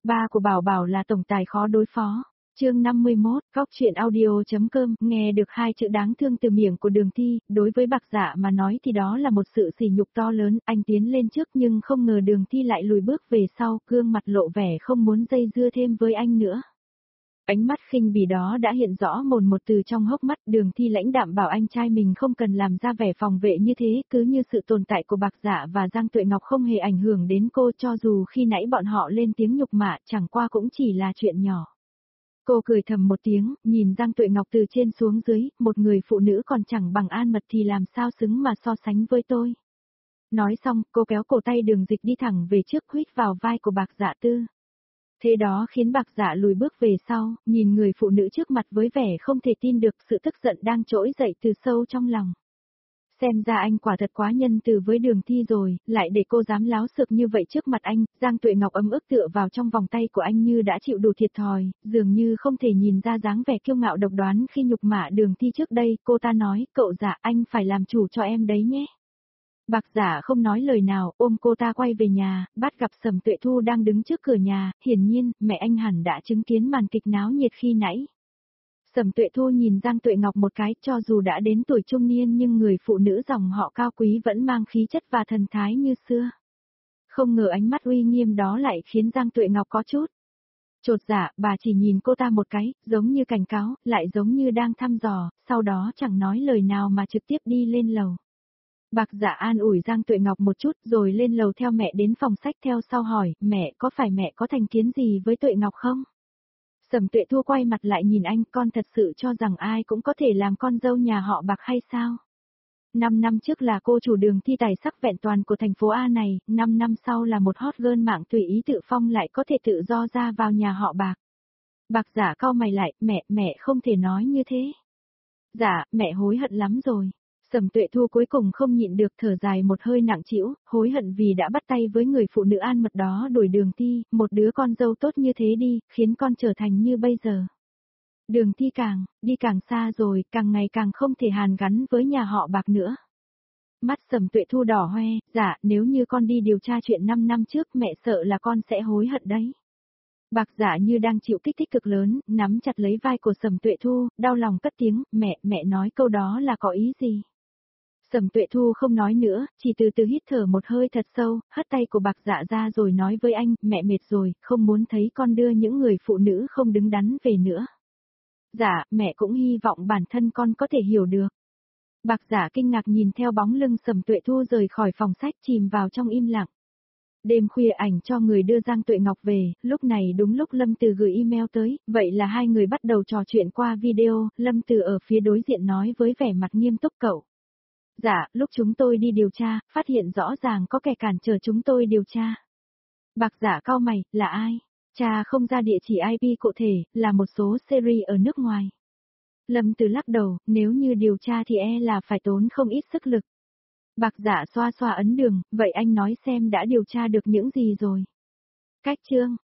Ba của Bảo Bảo là tổng tài khó đối phó. Chương 51, Góc Chuyện Audio.com. Nghe được hai chữ đáng thương từ miệng của Đường Thi, đối với Bạc Dạ mà nói thì đó là một sự sỉ nhục to lớn. Anh tiến lên trước nhưng không ngờ Đường Thi lại lùi bước về sau, gương mặt lộ vẻ không muốn dây dưa thêm với anh nữa. Ánh mắt khinh bỉ đó đã hiện rõ mồn một từ trong hốc mắt. Đường Thi lãnh đạm bảo anh trai mình không cần làm ra vẻ phòng vệ như thế, cứ như sự tồn tại của Bạc Dạ và Giang Tuệ Ngọc không hề ảnh hưởng đến cô, cho dù khi nãy bọn họ lên tiếng nhục mạ chẳng qua cũng chỉ là chuyện nhỏ. Cô cười thầm một tiếng, nhìn Giang Tuệ Ngọc từ trên xuống dưới, một người phụ nữ còn chẳng bằng An Mật thì làm sao xứng mà so sánh với tôi. Nói xong, cô kéo cổ tay Đường Dịch đi thẳng về trước, huýt vào vai của Bạc Dạ Tư. Thế đó khiến Bạc Dạ lùi bước về sau, nhìn người phụ nữ trước mặt với vẻ không thể tin được, sự tức giận đang trỗi dậy từ sâu trong lòng. Xem ra anh quả thật quá nhân từ với Đường Thi rồi, lại để cô dám láo xược như vậy trước mặt anh. Giang Tuệ Ngọc ấm ức tựa vào trong vòng tay của anh như đã chịu đủ thiệt thòi, dường như không thể nhìn ra dáng vẻ kiêu ngạo độc đoán khi nhục mạ Đường Thi trước đây. Cô ta nói, cậu Dạ, anh phải làm chủ cho em đấy nhé. Bạc Dạ không nói lời nào, ôm cô ta quay về nhà, bắt gặp Sầm Tuệ Thu đang đứng trước cửa nhà. Hiển nhiên, mẹ anh hẳn đã chứng kiến màn kịch náo nhiệt khi nãy. Sầm Tuệ Thu nhìn Giang Tuệ Ngọc một cái, cho dù đã đến tuổi trung niên nhưng người phụ nữ dòng họ cao quý vẫn mang khí chất và thần thái như xưa. Không ngờ ánh mắt uy nghiêm đó lại khiến Giang Tuệ Ngọc có chút chột dạ. Bà chỉ nhìn cô ta một cái, giống như cảnh cáo, lại giống như đang thăm dò, sau đó chẳng nói lời nào mà trực tiếp đi lên lầu. Bạc Dạ an ủi Giang Tuệ Ngọc một chút rồi lên lầu theo mẹ đến phòng sách, theo sau hỏi, mẹ, có phải mẹ có thành kiến gì với Tuệ Ngọc không? Sầm Tuệ Thu quay mặt lại nhìn anh, con thật sự cho rằng ai cũng có thể làm con dâu nhà họ Bạc hay sao? 5 năm trước là cô chủ Đường Thi tài sắc vẹn toàn của thành phố A này, 5 năm sau là một hot girl mạng tùy ý tự phong lại có thể tự do ra vào nhà họ Bạc. Bạc Dạ cau mày lại, mẹ không thể nói như thế. Dạ, mẹ hối hận lắm rồi. Sầm Tuệ Thu cuối cùng không nhịn được thở dài một hơi nặng trĩu, hối hận vì đã bắt tay với người phụ nữ An Mật đó đuổi Đường Thi, một đứa con dâu tốt như thế đi, khiến con trở thành như bây giờ. Đường Thi đi càng xa rồi, càng ngày càng không thể hàn gắn với nhà họ Bạc nữa. Mắt Sầm Tuệ Thu đỏ hoe, dạ, nếu như con đi điều tra chuyện 5 năm trước mẹ sợ là con sẽ hối hận đấy. Bạc Dạ như đang chịu kích thích cực lớn, nắm chặt lấy vai của Sầm Tuệ Thu, đau lòng cất tiếng, mẹ nói câu đó là có ý gì? Sầm Tuệ Thu không nói nữa, chỉ từ từ hít thở một hơi thật sâu, hất tay của Bạc Dạ ra rồi nói với anh, mẹ mệt rồi, không muốn thấy con đưa những người phụ nữ không đứng đắn về nữa. Dạ, mẹ cũng hy vọng bản thân con có thể hiểu được. Bạc Dạ kinh ngạc nhìn theo bóng lưng Sầm Tuệ Thu rời khỏi phòng sách, chìm vào trong im lặng. Đêm khuya ảnh cho người đưa Giang Tuệ Ngọc về, lúc này đúng lúc Lâm Từ gửi email tới, vậy là hai người bắt đầu trò chuyện qua video. Lâm Từ ở phía đối diện nói với vẻ mặt nghiêm túc, cậu Dạ, lúc chúng tôi đi điều tra, phát hiện rõ ràng có kẻ cản trở chúng tôi điều tra. Bạc Dạ cau mày, là ai? Cha không ra địa chỉ IP cụ thể, là một số series ở nước ngoài. Lâm Từ lắc đầu, nếu như điều tra thì là phải tốn không ít sức lực. Bạc Dạ xoa xoa ấn đường, vậy anh nói xem đã điều tra được những gì rồi? Cách chương